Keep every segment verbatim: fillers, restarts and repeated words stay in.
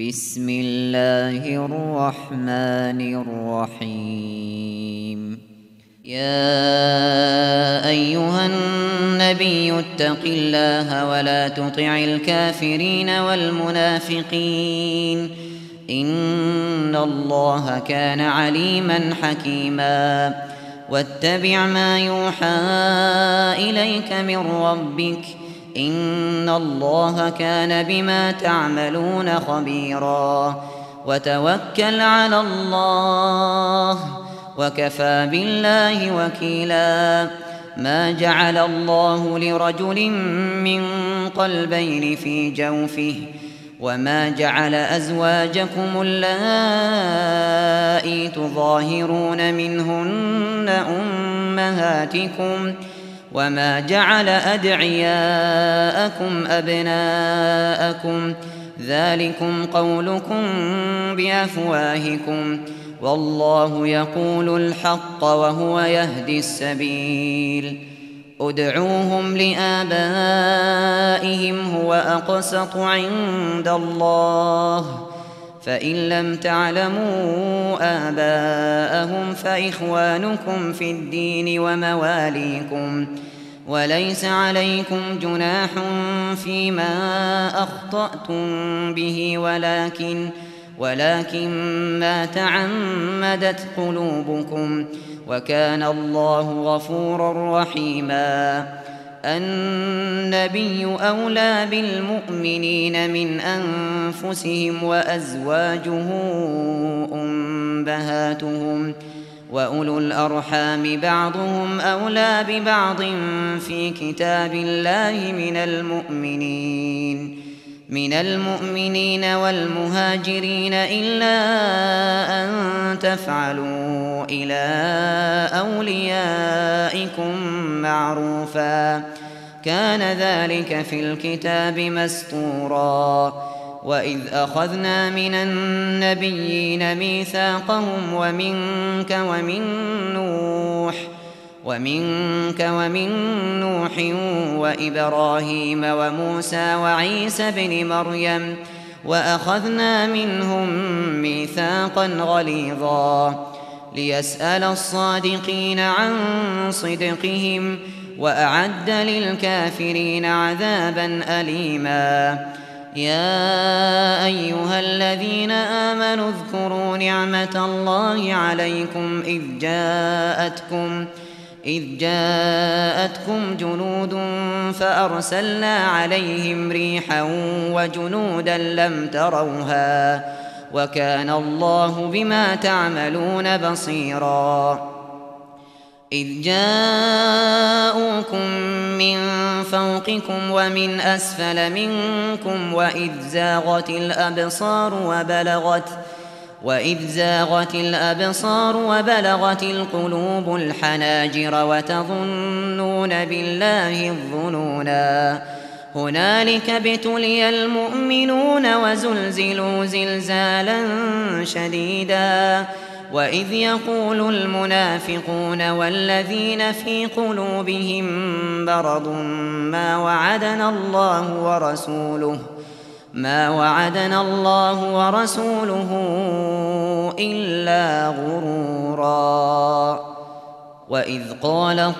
بسم الله الرحمن الرحيم. يا أيها النبي اتق الله ولا تطع الكافرين والمنافقين إن الله كان عليما حكيما. واتبع ما يوحى إليك من ربك إن الله كان بما تعملون خبيرا. وتوكل على الله وكفى بالله وكيلا. ما جعل الله لرجل من قلبين في جوفه وما جعل أزواجكم اللائي تظاهرون منهن أمهاتكم وما جعل أدعياءكم أبناءكم ذلكم قولكم بأفواهكم والله يقول الحق وهو يهدي السبيل. ادعوهم لآبائهم هو أقسط عند الله فإن لم تعلموا آباءهم فإخوانكم في الدين ومواليكم وليس عليكم جناح فيما أخطأتم به ولكن ولكن ما تعمدت قلوبكم وكان الله غفورا رحيما. النبي أولى بالمؤمنين من أنفسهم وأزواجه أمهاتهم وأولو الأرحام بعضهم أولى ببعض في كتاب الله من المؤمنين من المؤمنين والمهاجرين إلا أن تفعلوا إلى أوليائكم معروفا كان ذلك في الكتاب مسطورا. وإذ أخذنا من النبيين ميثاقهم ومنك ومن نوح ومنك ومن نوح وإبراهيم وموسى وعيسى بن مريم وأخذنا منهم ميثاقا غليظا ليسأل الصادقين عن صدقهم وأعد للكافرين عذابا أليما. يا أيها الذين آمنوا اذكروا نعمة الله عليكم إذ جاءتكم إذ جاءتكم جنود فأرسلنا عليهم ريحا وجنودا لم تروها وكان الله بما تعملون بصيرا. إذ جاءوكم من فوقكم ومن أسفل منكم وإذ زاغت الأبصار وبلغت وإذ زاغت الأبصار وبلغت القلوب الحناجر وتظنون بالله الظنونا. هنالك ابتلي المؤمنون وزلزلوا زلزالا شديدا. وإذ يقول المنافقون والذين في قلوبهم مرض ما وعدنا الله ورسوله ما وعدنا الله ورسوله إلا غرورا. وإذ قالت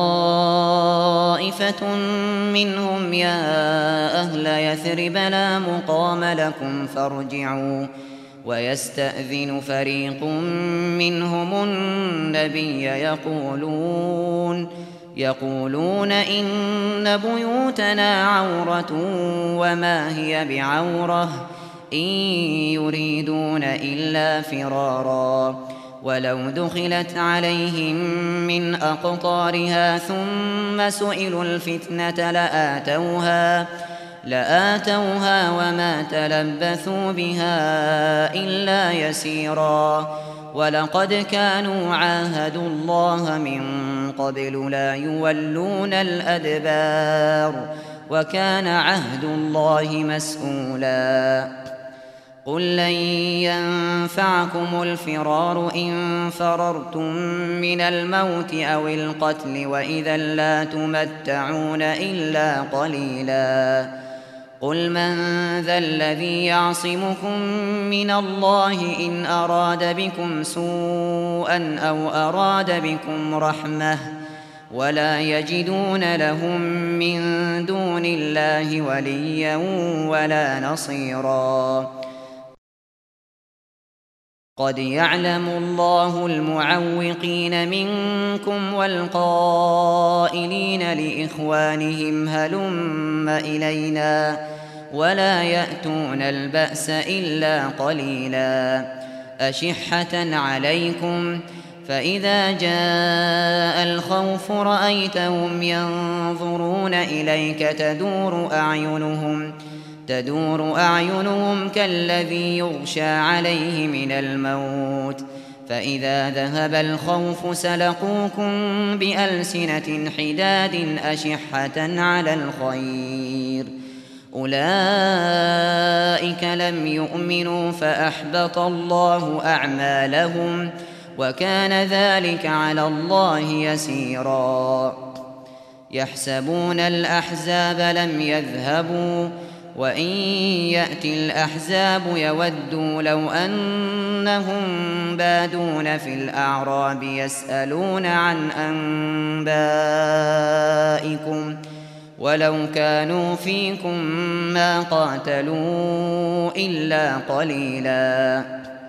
طائفة منهم يا أهل يثرب لا مقام لكم فارجعوا ويستأذن فريق منهم النبي يقولون يقولون إن بيوتنا عورة وما هي بعورة إن يريدون إلا فرارا. ولو دخلت عليهم من أقطارها ثم سئلوا الفتنة لآتوها لآتوها وما تلبثوا بها إلا يسيرا. ولقد كانوا عاهدوا الله من قبل لا يولون الأدبار وكان عهد الله مسؤولا. قل لن ينفعكم الفرار إن فررتم من الموت أو القتل وإذا لا تمتعون إلا قليلا. قل من ذا الذي يعصمكم من الله إن أراد بكم سوءا أو أراد بكم رحمة ولا يجدون لهم من دون الله وليا ولا نصيرا قد يعلم الله المعوقين منكم والقائلين لإخوانهم هلم إلينا ولا يأتون البأس إلا قليلا أشحة عليكم فإذا جاء الخوف رأيتهم ينظرون إليك تدور أعينهم تدور أعينهم كالذي يغشى عليه من الموت فإذا ذهب الخوف سلقوكم بألسنة حداد أشحة على الخير أولئك لم يؤمنوا فأحبط الله أعمالهم وكان ذلك على الله يسيرا يحسبون الأحزاب لم يذهبوا وإن يأتي الأحزاب يودوا لو أنهم بادون في الأعراب يسألون عن أنبائكم ولو كانوا فيكم ما قاتلوا إلا قليلا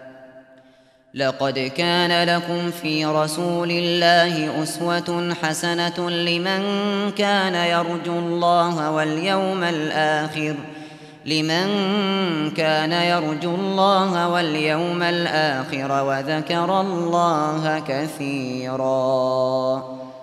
لقد كان لكم في رسول الله أسوة حسنة لمن كان يرجو الله واليوم الآخر لمن كان يرجو الله واليوم الآخر وذكر الله كثيرا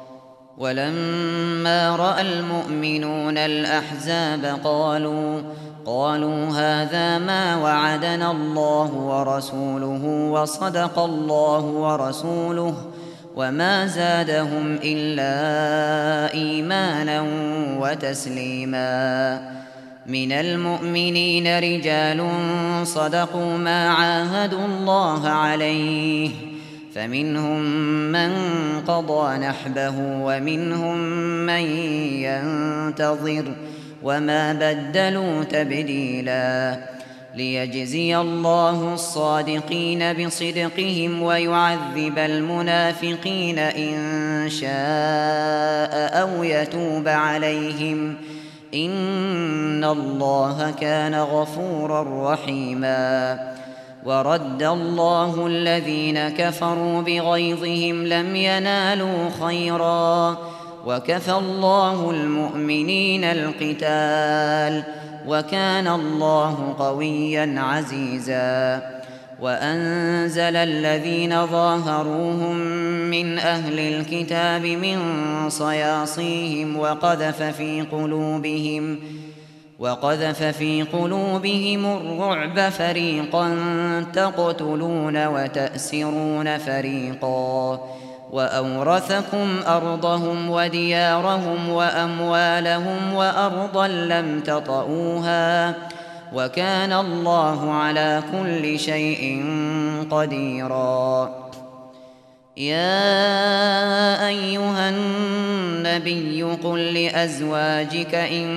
ولما رأى المؤمنون الأحزاب قالوا قالوا هذا ما وعدنا الله ورسوله وصدق الله ورسوله وما زادهم إلا إيمانا وتسليما من المؤمنين رجال صدقوا ما عاهدوا الله عليه فمنهم من قضى نحبه ومنهم من ينتظر وما بدلوا تبديلا ليجزي الله الصادقين بصدقهم ويعذب المنافقين إن شاء أو يتوب عليهم إن الله كان غفورا رحيما ورد الله الذين كفروا بغيظهم لم ينالوا خيرا وكفى الله المؤمنين القتال وكان الله قويا عزيزا وأنزل الذين ظاهروهم من أهل الكتاب من صياصيهم وقذف في قلوبهم وقذف في قلوبهم الرعب فريقا تقتلون وتأسرون فريقا وأورثكم أرضهم وديارهم وأموالهم وأرضا لم تطئوها وكان الله على كل شيء قديرا يا أيها النبي قل لأزواجك إن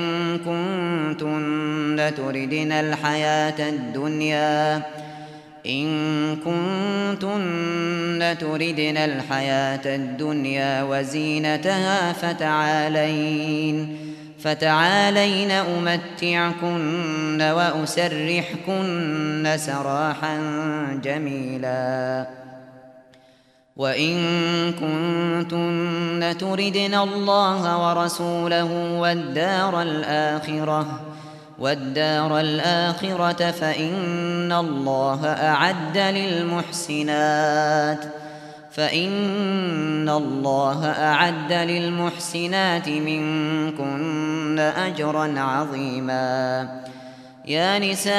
كنتن تردن الحياة الدنيا إن كنتن تردن الحياة الدنيا وزينتها فتعالين فتعالين أمتعكن وأسرحكن سراحا جميلا وإن كنتن تردن الله ورسوله والدار الآخرة والدار الآخرة فإن الله أعد للمحسنات فإن الله أعد للمحسنات منكن أجرا عظيما يا نساء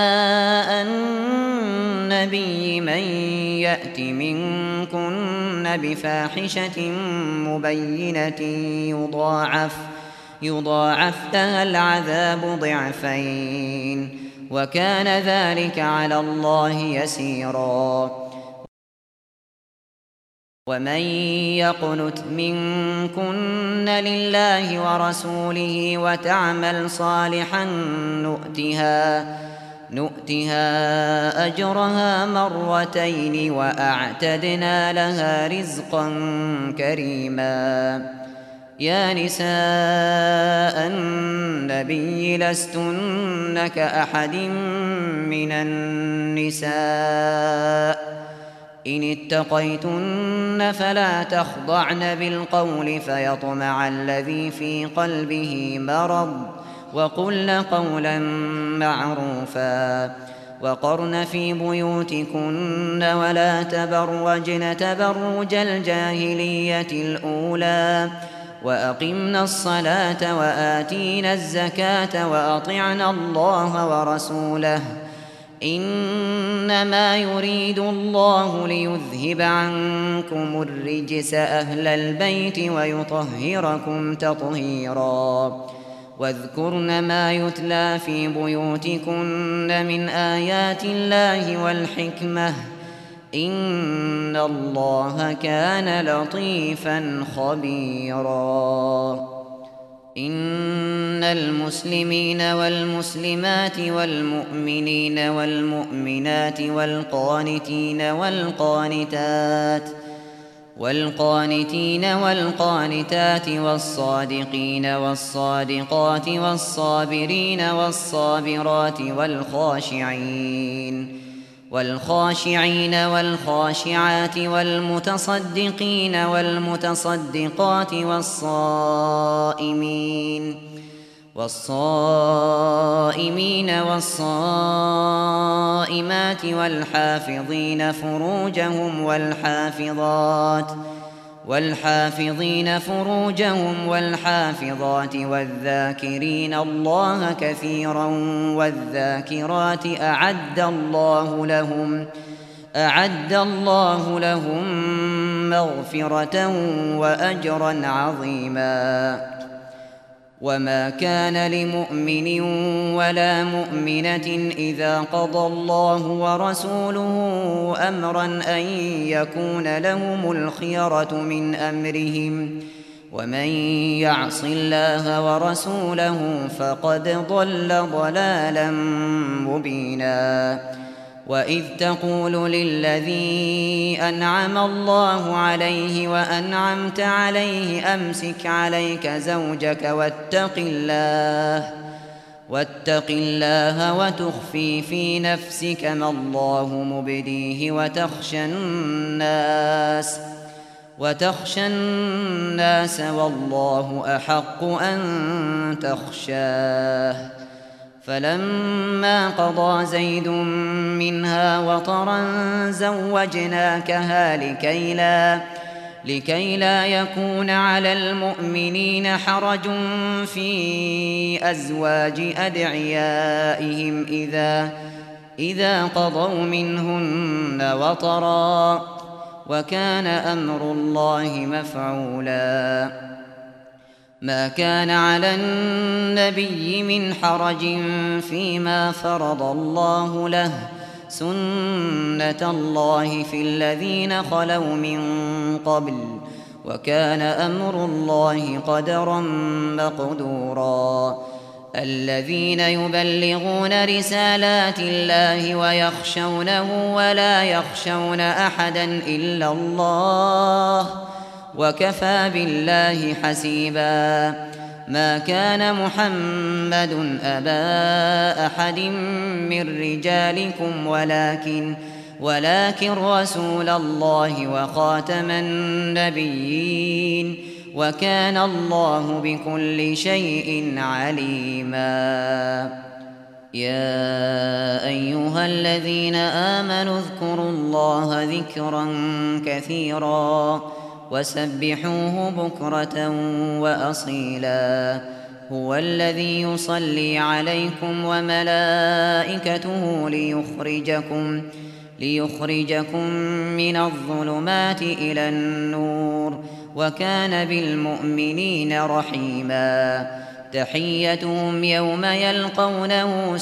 النبي من يأت منكن بفاحشة مبينة يضاعف يضاعف لها العذاب ضعفين وكان ذلك على الله يسيرا ومن يقنت منكن لله ورسوله وتعمل صالحا نؤتها نؤتها أجرها مرتين وأعتدنا لها رزقا كريما. يا نساء النبي لستن كأحد من النساء إن اتقيتن فلا تخضعن بالقول فيطمع الذي في قلبه مرض وقلن قولا معروفا. وقرن في بيوتكن ولا تبرجن تبرج الجاهلية الأولى وأقمنا الصلاة وآتينا الزكاة وأطعنا الله ورسوله إنما يريد الله ليذهب عنكم الرجس أهل البيت ويطهركم تطهيرا. واذكرن ما يتلى في بيوتكن من آيات الله والحكمة إن الله كان لطيفا خبيرا. إن المسلمين والمسلمات والمؤمنين والمؤمنات والقانتين والقانتات والقانتين والقانتات والصادقين والصادقات والصابرين والصابرات والخاشعين والخاشعين والخاشعات والمتصدقين والمتصدقات والصائمين والصائمين والصائمات والحافظين فروجهم والحافظات والحافظين فروجهم والحافظات والذاكرين الله كثيرا والذاكرات أعد الله لهم أعد الله لهم مغفرة وأجرا عظيما. وما كان لمؤمن ولا مؤمنة إذا قضى الله ورسوله أمرا أن يكون لهم الخيرة من أمرهم ومن يعص الله ورسوله فقد ضل ضلالا مبينا. وإذ تقول للذي أنعم الله عليه وأنعمت عليه أمسك عليك زوجك واتق الله واتق الله وتخفي في نفسك ما الله مبديه وتخشى الناس وتخشى الناس والله أحق أن تخشاه. فلما قضى زيد منها وطرا زوجناكها لكي لا, لكي لا يكون على المؤمنين حرج في أزواج أدعيائهم إذا, إذا قضوا منهن وطرا وكان أمر الله مفعولا. ما كان على النبي من حرج فيما فرض الله له سنة الله في الذين خلوا من قبل وكان أمر الله قدرا مقدورا. الذين يبلغون رسالات الله ويخشونه ولا يخشون أحدا إلا الله وكفى بالله حسيبا. ما كان محمد أبا أحد من رجالكم ولكن ولكن رسول الله وخاتم النبيين وكان الله بكل شيء عليما. يا أيها الذين آمنوا اذكروا الله ذكرا كثيرا وسبحوه بكرة وأصيلا. هو الذي يصلي عليكم وملائكته ليخرجكم ليخرجكم من الظلمات إلى النور وكان بالمؤمنين رحيما. تحيتهم يوم يلقونه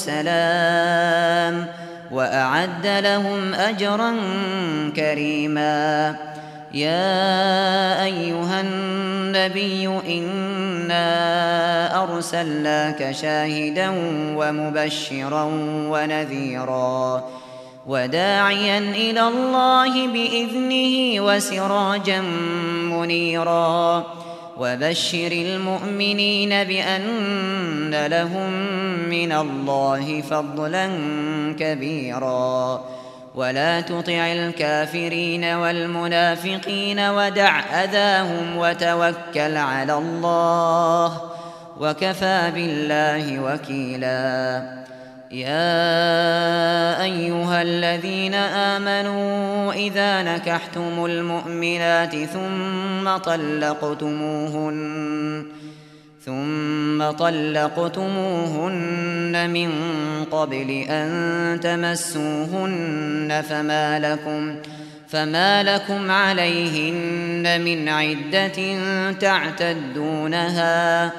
سلام وأعد لهم أجرا كريما. يا أيها النبي إنا أرسلناك شاهدا ومبشرا ونذيرا وداعيا إلى الله بإذنه وسراجا منيرا وبشر المؤمنين بأن لهم من الله فضلا كبيرا ولا تطع الكافرين والمنافقين ودع أذاهم وتوكل على الله وكفى بالله وكيلا يا أيها الذين آمنوا إذا نكحتم المؤمنات ثم طلقتموهن ثم طلقتموهن من قبل أن تمسوهن فما لكم فما لكم عليهن من عدة تعتدونها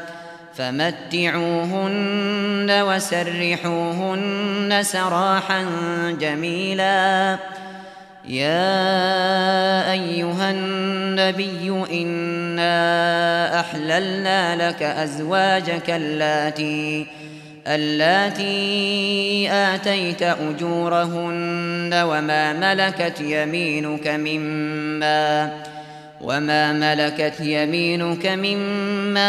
فمتعوهن وسرحوهن سراحا جميلا يا أيها النبي إنا أحللنا لك أزواجك اللاتي اللاتي آتيت أجورهن وما ملكت يمينك مما وما ملكت يمينك مما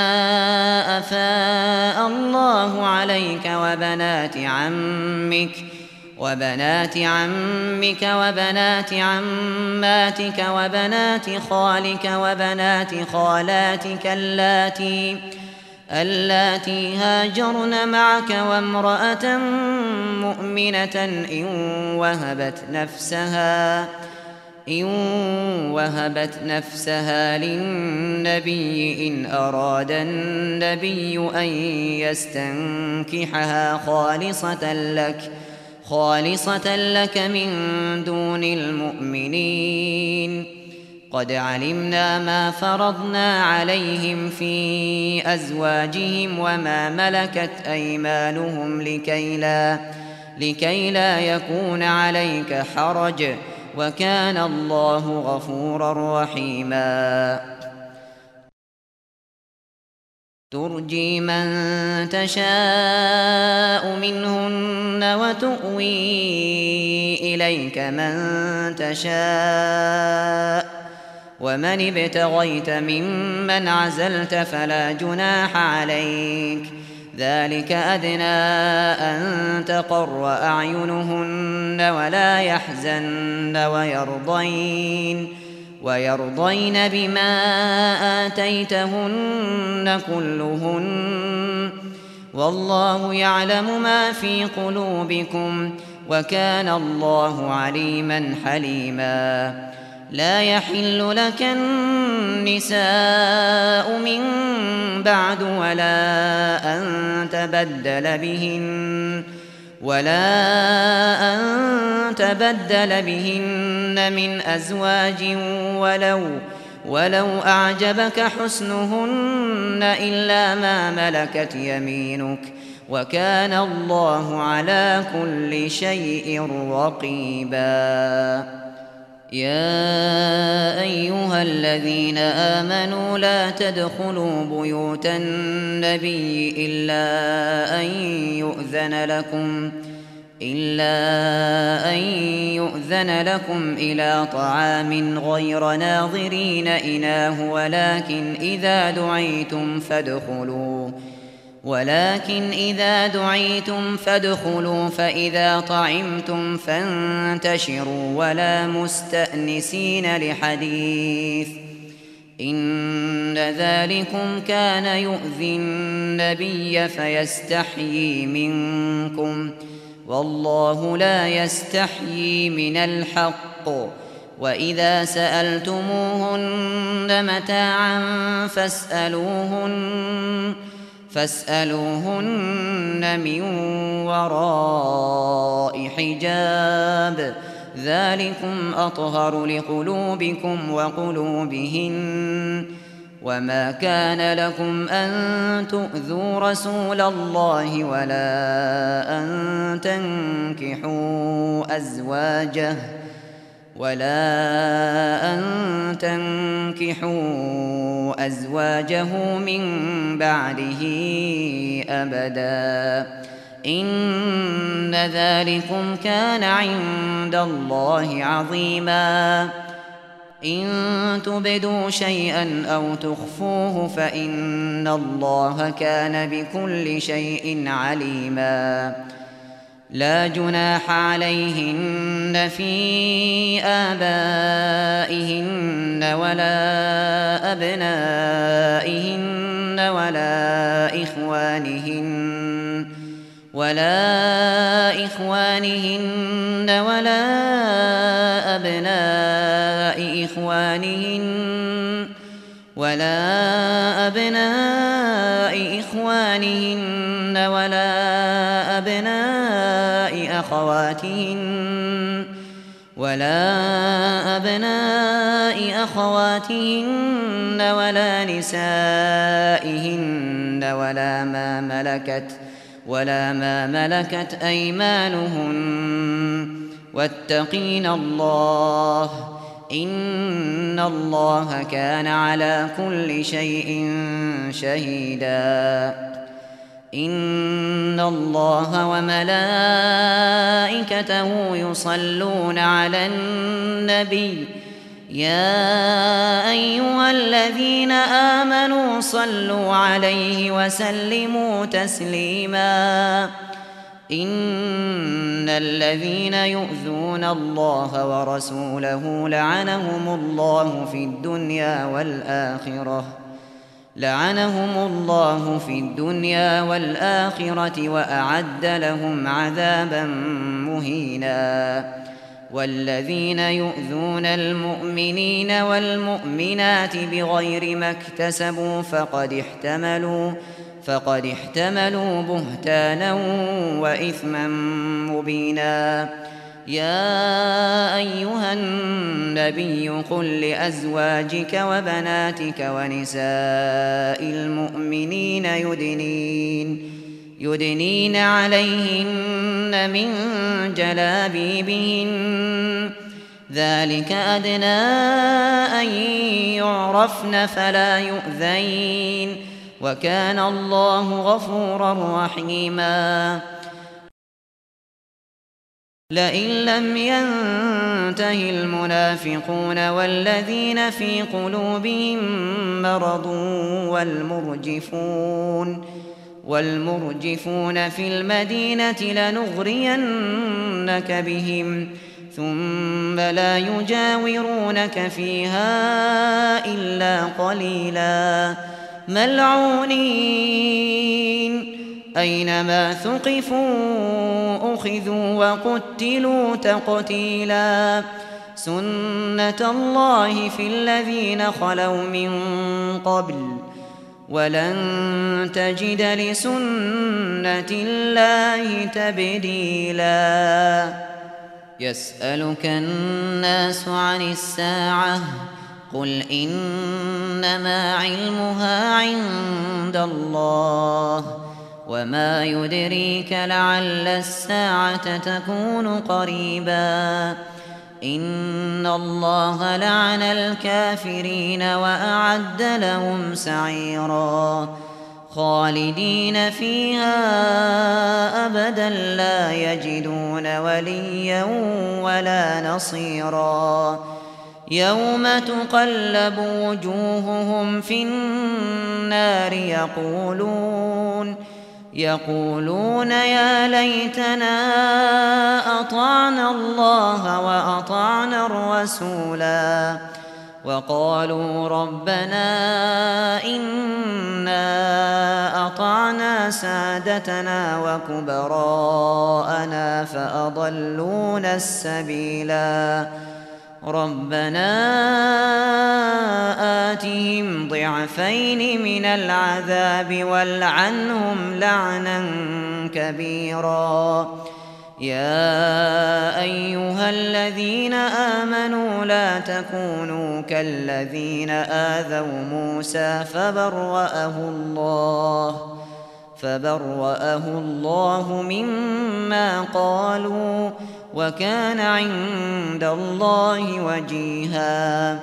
أفاء الله عليك وبنات عمك وبنات عمك وبنات عماتك وبنات خالك وبنات خالاتك اللاتي اللاتي هاجرن معك وامرأة مؤمنة إن وهبت نفسها إن وهبت نفسها للنبي إن أراد النبي أن يستنكحها خالصة لك خالصة لك من دون المؤمنين قد علمنا ما فرضنا عليهم في أزواجهم وما ملكت أيمانهم لكي لا, لكي لا يكون عليك حرج وكان الله غفورا رحيما ترجي من تشاء منهن وتؤوي إليك من تشاء ومن ابتغيت ممن عزلت فلا جناح عليك ذلك أدنى أن تقر أعينهن ولا يحزن ويرضين ويرضين بما آتيتهن كلهن والله يعلم ما في قلوبكم وكان الله عليما حليما لا يحل لك النساء من بعد ولا أن تبدل بهن ولا أن تبدل بهن من أزواج ولو ولو أعجبك حسنهن إلا ما ملكت يمينك وكان الله على كل شيء رقيبا يا أيها الذين آمنوا لا تدخلوا بيوت النبي إلا أن يؤذن لكم إلا أن يؤذن لكم إلى طعام غير ناظرين إناه ولكن إذا دعيتم فادخلوا ولكن إذا دعيتم فادخلوا فإذا طعمتم فانتشروا ولا مستأنسين لحديث إن ذلكم كان يؤذي النبي فيستحيي منكم والله لا يستحيي من الحق وإذا سألتموهن متاعا فاسألوهن فاسألوهن من وراء حجاب ذلكم أطهر لقلوبكم وقلوبهن وما كان لكم أن تؤذوا رسول الله ولا أن تنكحوا أزواجه ولا أن تنكحوا أزواجه من بعده أبدا إن ذلكم كان عند الله عظيما إن تبدوا شيئا أو تخفوه فإن الله كان بكل شيء عليما لا جناح عليهن في آبائهن ولا أبنائهن ولا إخوانهن ولا إخوانهن ولا أبناء إخوانهن ولا أبناء إخوانهن ولا أبناء أخواتهن ولا أبناء أخواتهن ولا نسائهن ولا ما ملكت ولا ما ملكت أيمانهن واتقين الله إن الله كان على كل شيء شهيدا إن الله وملائكته يصلون على النبي يا أيها الذين آمنوا صلوا عليه وسلموا تسليما إن الذين يؤذون الله ورسوله لعنهم الله في الدنيا والآخرة لعنهم الله في الدنيا والآخرة وأعد لهم عذابا مهينا والذين يؤذون المؤمنين والمؤمنات بغير ما اكتسبوا فقد احتملوا فقد احتملوا بهتانا وإثما مبينا يا أيها النبي قل لأزواجك وبناتك ونساء المؤمنين يدنين يدنين عليهن من جلابيبهن ذلك أدنى أن يعرفن فلا يؤذين وكان الله غفورا رحيما لئن لم ينته المنافقون والذين في قلوبهم مرض والمرجفون والمرجفون في المدينة لنغرينك بهم ثم لا يجاورونك فيها إلا قليلا ملعونين أينما ثقفوا أخذوا وقتلوا تقتيلا سنة الله في الذين خلوا من قبل ولن تجد لسنة الله تبديلا يسألك الناس عن الساعة قل إنما علمها عند الله وما يدريك لعل الساعة تكون قريبا إن الله لعن الكافرين وأعد لهم سعيرا خالدين فيها أبدا لا يجدون وليا ولا نصيرا يوم تقلب وجوههم في النار يقولون يقولون يا ليتنا أطعنا الله وأطعنا الرسولا وقالوا ربنا إنا أطعنا سادتنا وكبراءنا فأضلونا السبيلا ربنا آتهم ضعفين من العذاب والعنهم لعنا كبيرا يا أيها الذين آمنوا لا تكونوا كالذين آذوا موسى فبرأه الله فبرأه الله مما قالوا وكان عند الله وجيها.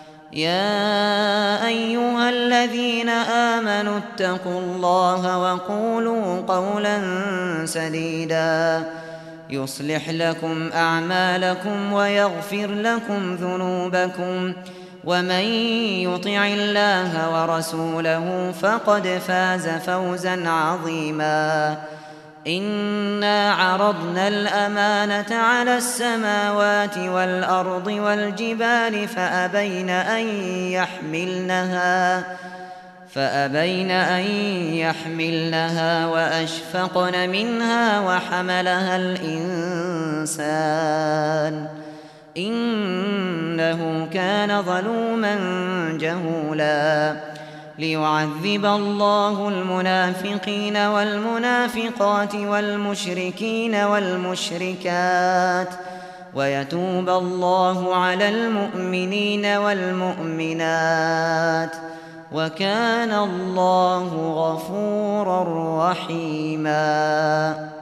يا أيها الذين آمنوا اتقوا الله وقولوا قولا سديدا يصلح لكم أعمالكم ويغفر لكم ذنوبكم ومن يطع الله ورسوله فقد فاز فوزا عظيما. إنا عرضنا الأمانة على السماوات والأرض والجبال فأبين أن يحملنها فأبين أن يحملنها وأشفقن منها وحملها الإنسان إنه كان ظلوما جهولا. ليعذب الله المنافقين والمنافقات والمشركين والمشركات ويتوب الله على المؤمنين والمؤمنات وكان الله غفورا رحيما.